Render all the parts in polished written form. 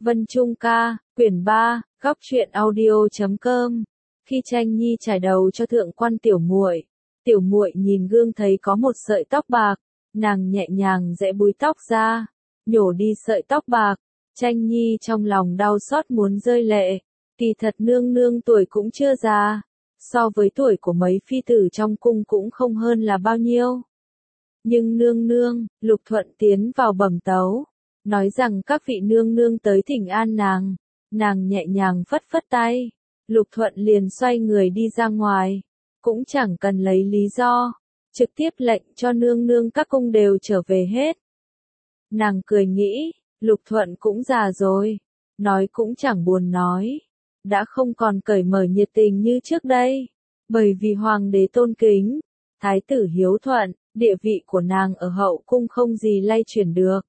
Vân Trung ca, quyển 3, góc truyện audio.com. Khi Tranh Nhi trải đầu cho thượng quan tiểu muội nhìn gương thấy có một sợi tóc bạc, nàng nhẹ nhàng giãy búi tóc ra, nhổ đi sợi tóc bạc. Tranh Nhi trong lòng đau xót muốn rơi lệ, kỳ thật nương nương tuổi cũng chưa già, so với tuổi của mấy phi tử trong cung cũng không hơn là bao nhiêu. Nhưng nương nương, Lục Thuận tiến vào bẩm tấu, nói rằng các vị nương nương tới thỉnh an nàng nhẹ nhàng phất phất tay, Lục Thuận liền xoay người đi ra ngoài, cũng chẳng cần lấy lý do, trực tiếp lệnh cho nương nương các cung đều trở về hết. Nàng cười nghĩ, Lục Thuận cũng già rồi, nói cũng chẳng buồn nói, đã không còn cởi mở nhiệt tình như trước đây, bởi vì hoàng đế tôn kính, thái tử hiếu thuận, địa vị của nàng ở hậu cung không gì lay chuyển được.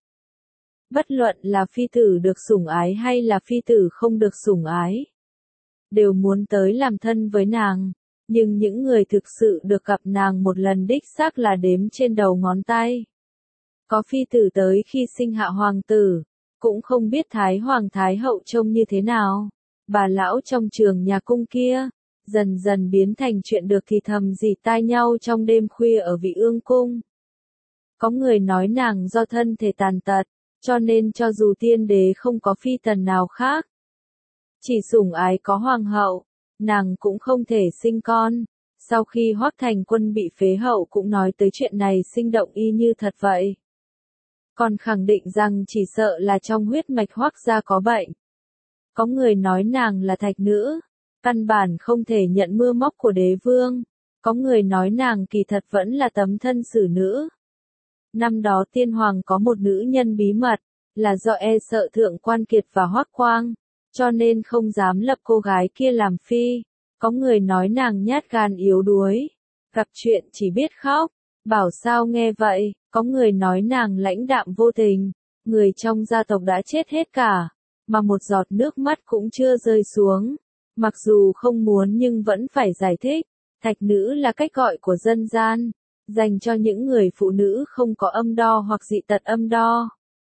Bất luận là phi tử được sủng ái hay là phi tử không được sủng ái, đều muốn tới làm thân với nàng, nhưng những người thực sự được gặp nàng một lần đích xác là đếm trên đầu ngón tay. Có phi tử tới khi sinh hạ hoàng tử, cũng không biết thái hoàng thái hậu trông như thế nào, bà lão trong trường nhà cung kia, dần dần biến thành chuyện được thì thầm rỉ tai nhau trong đêm khuya ở Vị Ương cung. Có người nói nàng do thân thể tàn tật, cho nên cho dù tiên đế không có phi tần nào khác, chỉ sủng ái có hoàng hậu, nàng cũng không thể sinh con. Sau khi Hoắc Thành Quân bị phế hậu cũng nói tới chuyện này sinh động y như thật vậy. Còn khẳng định rằng chỉ sợ là trong huyết mạch Hoắc gia có bệnh. Có người nói nàng là thạch nữ, căn bản không thể nhận mưa móc của đế vương. Có người nói nàng kỳ thật vẫn là tấm thân xử nữ. Năm đó tiên hoàng có một nữ nhân bí mật, là do e sợ thượng quan Kiệt và Hoắc Quang, cho nên không dám lập cô gái kia làm phi. Có người nói nàng nhát gan yếu đuối, gặp chuyện chỉ biết khóc, bảo sao nghe vậy. Có người nói nàng lãnh đạm vô tình, người trong gia tộc đã chết hết cả, mà một giọt nước mắt cũng chưa rơi xuống. Mặc dù không muốn nhưng vẫn phải giải thích, thạch nữ là cách gọi của dân gian, dành cho những người phụ nữ không có âm đo hoặc dị tật âm đo.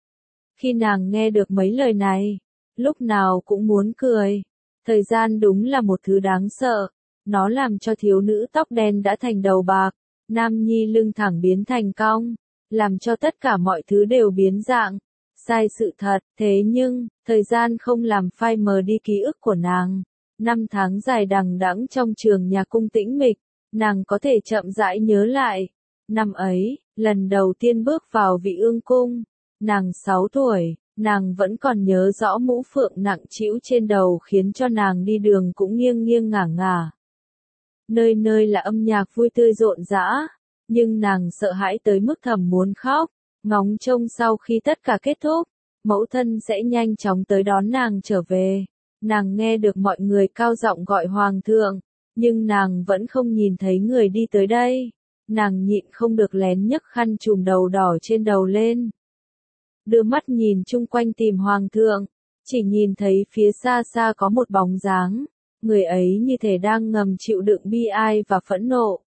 Khi nàng nghe được mấy lời này, lúc nào cũng muốn cười. Thời gian đúng là một thứ đáng sợ, nó làm cho thiếu nữ tóc đen đã thành đầu bạc, nam nhi lưng thẳng biến thành cong, làm cho tất cả mọi thứ đều biến dạng. Sai sự thật, thế nhưng, thời gian không làm phai mờ đi ký ức của nàng. Năm tháng dài đằng đẵng trong trường nhà cung tĩnh mịch, nàng có thể chậm rãi nhớ lại. Năm ấy, lần đầu tiên bước vào Vị Ương cung, nàng 6 tuổi, nàng vẫn còn nhớ rõ mũ phượng nặng trĩu trên đầu khiến cho nàng đi đường cũng nghiêng nghiêng ngả ngả. Nơi nơi là âm nhạc vui tươi rộn rã, nhưng nàng sợ hãi tới mức thầm muốn khóc, ngóng trông sau khi tất cả kết thúc, mẫu thân sẽ nhanh chóng tới đón nàng trở về. Nàng nghe được mọi người cao giọng gọi hoàng thượng, nhưng nàng vẫn không nhìn thấy người đi tới đây. Nàng nhịn không được lén nhấc khăn trùm đầu đỏ trên đầu lên, đưa mắt nhìn chung quanh tìm hoàng thượng, chỉ nhìn thấy phía xa xa có một bóng dáng, người ấy như thể đang ngầm chịu đựng bi ai và phẫn nộ.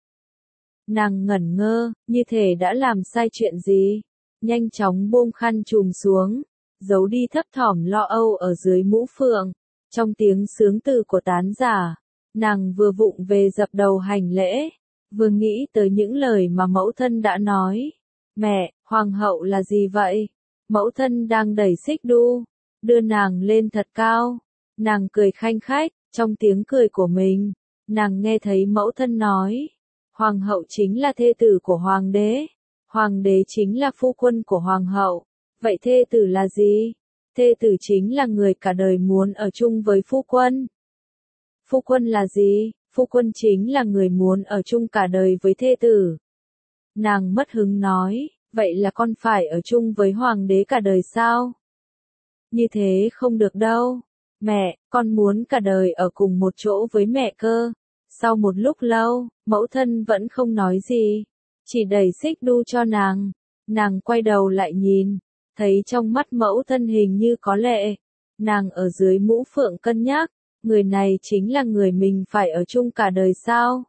Nàng ngẩn ngơ, như thể đã làm sai chuyện gì, nhanh chóng buông khăn trùm xuống, giấu đi thấp thỏm lo âu ở dưới mũ phượng. Trong tiếng sướng từ của tán giả, nàng vừa vụng về dập đầu hành lễ, vừa nghĩ tới những lời mà mẫu thân đã nói. Mẹ, hoàng hậu là gì vậy? Mẫu thân đang đẩy xích đu, đưa nàng lên thật cao. Nàng cười khanh khách, trong tiếng cười của mình, nàng nghe thấy mẫu thân nói, hoàng hậu chính là thê tử của hoàng đế chính là phu quân của hoàng hậu. Vậy thê tử là gì? Thê tử chính là người cả đời muốn ở chung với phu quân. Phu quân là gì? Phu quân chính là người muốn ở chung cả đời với thê tử. Nàng mất hứng nói, vậy là con phải ở chung với hoàng đế cả đời sao? Như thế không được đâu. Mẹ, con muốn cả đời ở cùng một chỗ với mẹ cơ. Sau một lúc lâu, mẫu thân vẫn không nói gì, chỉ đẩy xích đu cho nàng. Nàng quay đầu lại nhìn, thấy trong mắt mẫu thân hình như có lệ. Nàng ở dưới mũ phượng cân nhắc, người này chính là người mình phải ở chung cả đời sao?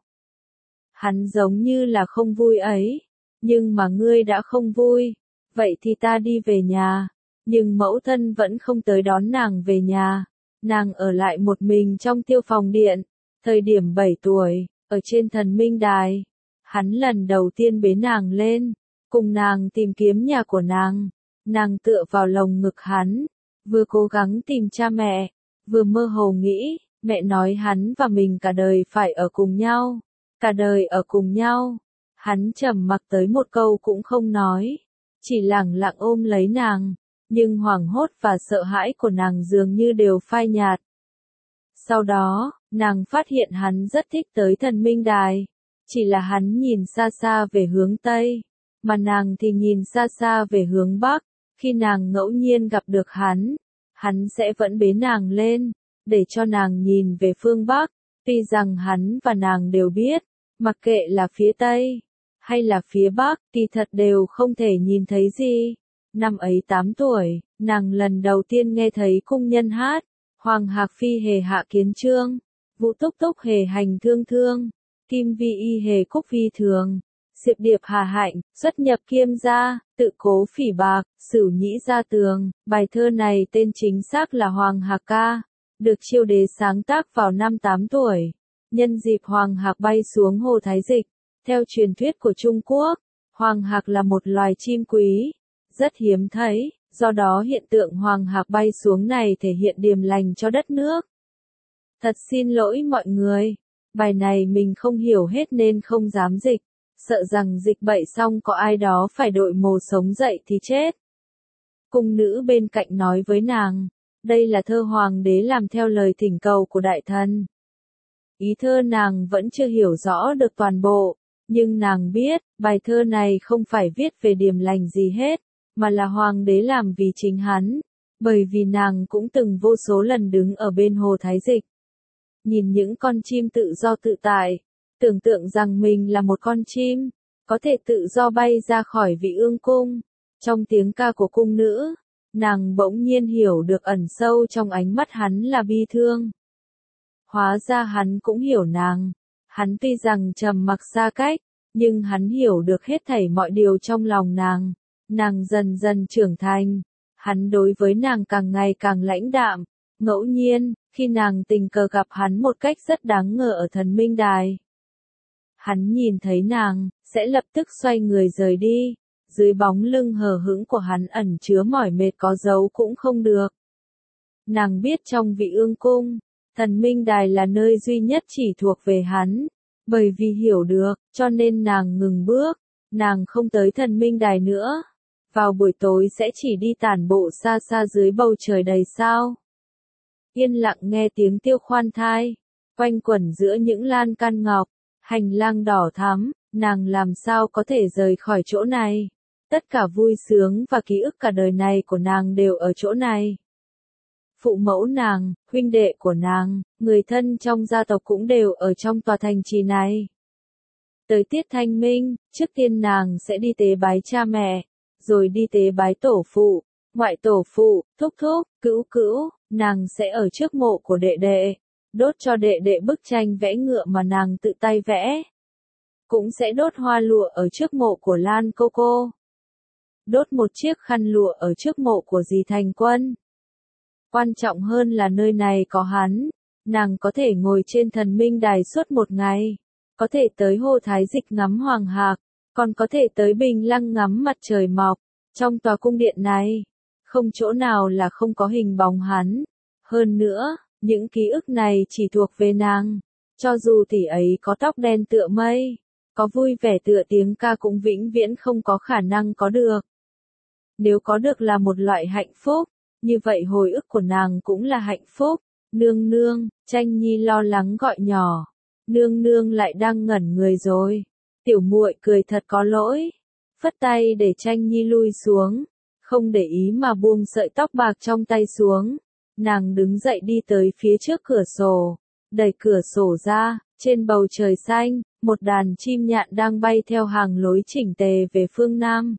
Hắn giống như là không vui ấy, nhưng mà ngươi đã không vui, vậy thì ta đi về nhà. nhưng mẫu thân vẫn không tới đón nàng về nhà. Nàng ở lại một mình trong Tiêu Phòng Điện. Thời điểm 7 tuổi, ở trên Thần Minh Đài, hắn lần đầu tiên bế nàng lên, cùng nàng tìm kiếm nhà của nàng. Nàng tựa vào lồng ngực hắn, vừa cố gắng tìm cha mẹ, vừa mơ hồ nghĩ, mẹ nói hắn và mình cả đời phải ở cùng nhau, cả đời ở cùng nhau. Hắn trầm mặc tới một câu cũng không nói, chỉ lẳng lặng ôm lấy nàng, nhưng hoảng hốt và sợ hãi của nàng dường như đều phai nhạt. Sau đó, nàng phát hiện hắn rất thích tới Thần Minh Đài, chỉ là hắn nhìn xa xa về hướng Tây, mà nàng thì nhìn xa xa về hướng Bắc. Khi nàng ngẫu nhiên gặp được hắn sẽ vẫn bế nàng lên, để cho nàng nhìn về phương Bắc, tuy rằng hắn và nàng đều biết, mặc kệ là phía Tây hay là phía Bắc, kỳ thật đều không thể nhìn thấy gì. Năm ấy 8 tuổi, nàng lần đầu tiên nghe thấy cung nhân hát, Hoàng Hạc Phi hề hạ kiến trương, Vũ Túc Túc hề hành thương thương, Kim Vi Y hề cúc vi thường, Diệp Điệp hà hạnh, xuất nhập Kiêm gia, tự cố phỉ bạc, Sửu nhĩ ra tường. Bài thơ này tên chính xác là Hoàng Hạc ca, được Chiêu đế sáng tác vào năm 8 tuổi. Nhân dịp Hoàng Hạc bay xuống Hồ Thái Dịch, theo truyền thuyết của Trung Quốc, Hoàng Hạc là một loài chim quý, rất hiếm thấy, do đó hiện tượng Hoàng Hạc bay xuống này thể hiện điềm lành cho đất nước. Thật xin lỗi mọi người, bài này mình không hiểu hết nên không dám dịch, sợ rằng dịch bậy xong có ai đó phải đội mồ sống dậy thì chết. Cung nữ bên cạnh nói với nàng, đây là thơ hoàng đế làm theo lời thỉnh cầu của đại thần. Ý thơ nàng vẫn chưa hiểu rõ được toàn bộ, nhưng nàng biết, bài thơ này không phải viết về điềm lành gì hết, mà là hoàng đế làm vì chính hắn, bởi vì nàng cũng từng vô số lần đứng ở bên Hồ Thái Dịch. Nhìn những con chim tự do tự tại, tưởng tượng rằng mình là một con chim, có thể tự do bay ra khỏi Vị Ương Cung. Trong tiếng ca của cung nữ, nàng bỗng nhiên hiểu được ẩn sâu trong ánh mắt hắn là bi thương. Hóa ra hắn cũng hiểu nàng, hắn tuy rằng trầm mặc xa cách, nhưng hắn hiểu được hết thảy mọi điều trong lòng nàng. Nàng dần dần trưởng thành, hắn đối với nàng càng ngày càng lãnh đạm. Ngẫu nhiên, khi nàng tình cờ gặp hắn một cách rất đáng ngờ ở Thần Minh Đài, hắn nhìn thấy nàng, sẽ lập tức xoay người rời đi. Dưới bóng lưng hờ hững của hắn ẩn chứa mỏi mệt có giấu cũng không được. Nàng biết trong Vị Ương Cung, Thần Minh Đài là nơi duy nhất chỉ thuộc về hắn. Bởi vì hiểu được, cho nên nàng ngừng bước, nàng không tới Thần Minh Đài nữa. Vào buổi tối sẽ chỉ đi tản bộ xa xa dưới bầu trời đầy sao. Yên lặng nghe tiếng tiêu khoan thai, quanh quẩn giữa những lan can ngọc, hành lang đỏ thắm, nàng làm sao có thể rời khỏi chỗ này. Tất cả vui sướng và ký ức cả đời này của nàng đều ở chỗ này. Phụ mẫu nàng, huynh đệ của nàng, người thân trong gia tộc cũng đều ở trong tòa thành trì này. Tới tiết thanh minh, trước tiên nàng sẽ đi tế bái cha mẹ, rồi đi tế bái tổ phụ, ngoại tổ phụ, thúc thúc, cữu cữu, nàng sẽ ở trước mộ của đệ đệ, đốt cho đệ đệ bức tranh vẽ ngựa mà nàng tự tay vẽ. Cũng sẽ đốt hoa lụa ở trước mộ của Lan cô cô. Đốt một chiếc khăn lụa ở trước mộ của dì Thành Quân. Quan trọng hơn là nơi này có hắn, nàng có thể ngồi trên Thần Minh Đài suốt một ngày, có thể tới Hồ Thái Dịch ngắm Hoàng Hạc, còn có thể tới Bình Lăng ngắm mặt trời mọc. Trong tòa cung điện này, không chỗ nào là không có hình bóng hắn. Hơn nữa, những ký ức này chỉ thuộc về nàng. Cho dù tỷ ấy có tóc đen tựa mây, có vui vẻ tựa tiếng ca cũng vĩnh viễn không có khả năng có được. Nếu có được là một loại hạnh phúc, như vậy hồi ức của nàng cũng là hạnh phúc. Nương nương, Tranh Nhi lo lắng gọi nhỏ. Nương nương lại đang ngẩn người rồi. Tiểu muội cười thật có lỗi, phất tay để Tranh Nhi lui xuống, không để ý mà buông sợi tóc bạc trong tay xuống. Nàng đứng dậy đi tới phía trước cửa sổ, đẩy cửa sổ ra, trên bầu trời xanh, một đàn chim nhạn đang bay theo hàng lối chỉnh tề về phương Nam.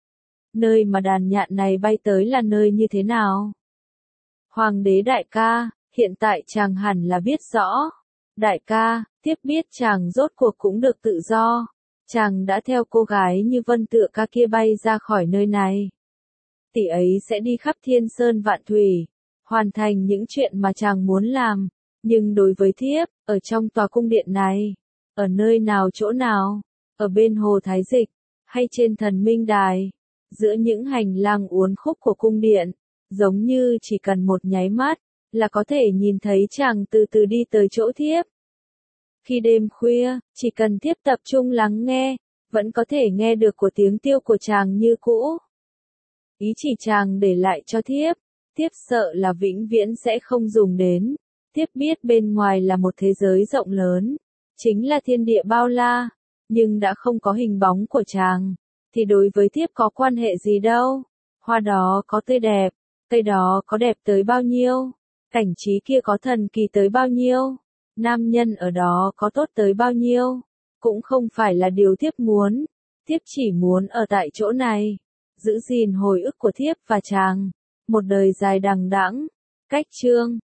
Nơi mà đàn nhạn này bay tới là nơi như thế nào? Hoàng đế đại ca, hiện tại chàng hẳn là biết rõ. Đại ca, tiếp biết chàng rốt cuộc cũng được tự do. Chàng đã theo cô gái như Vân Tựa ca kia bay ra khỏi nơi này. tỷ ấy sẽ đi khắp thiên sơn vạn thủy, hoàn thành những chuyện mà chàng muốn làm. Nhưng đối với thiếp, ở trong tòa cung điện này, ở nơi nào chỗ nào, ở bên hồ Thái Dịch, hay trên thần minh đài, giữa những hành lang uốn khúc của cung điện, giống như chỉ cần một nháy mắt, là có thể nhìn thấy chàng từ từ đi tới chỗ thiếp. Khi đêm khuya, chỉ cần thiếp tập trung lắng nghe, vẫn có thể nghe được của tiếng tiêu của chàng như cũ. Ý chỉ chàng để lại cho thiếp, thiếp sợ là vĩnh viễn sẽ không dùng đến. Thiếp biết bên ngoài là một thế giới rộng lớn, chính là thiên địa bao la, nhưng đã không có hình bóng của chàng, thì đối với thiếp có quan hệ gì đâu. Hoa đó có tươi đẹp, cây đó có đẹp tới bao nhiêu, cảnh trí kia có thần kỳ tới bao nhiêu, nam nhân ở đó có tốt tới bao nhiêu, cũng không phải là điều thiếp muốn. Thiếp chỉ muốn ở tại chỗ này, giữ gìn hồi ức của thiếp và chàng, một đời dài đằng đẵng. Cách chương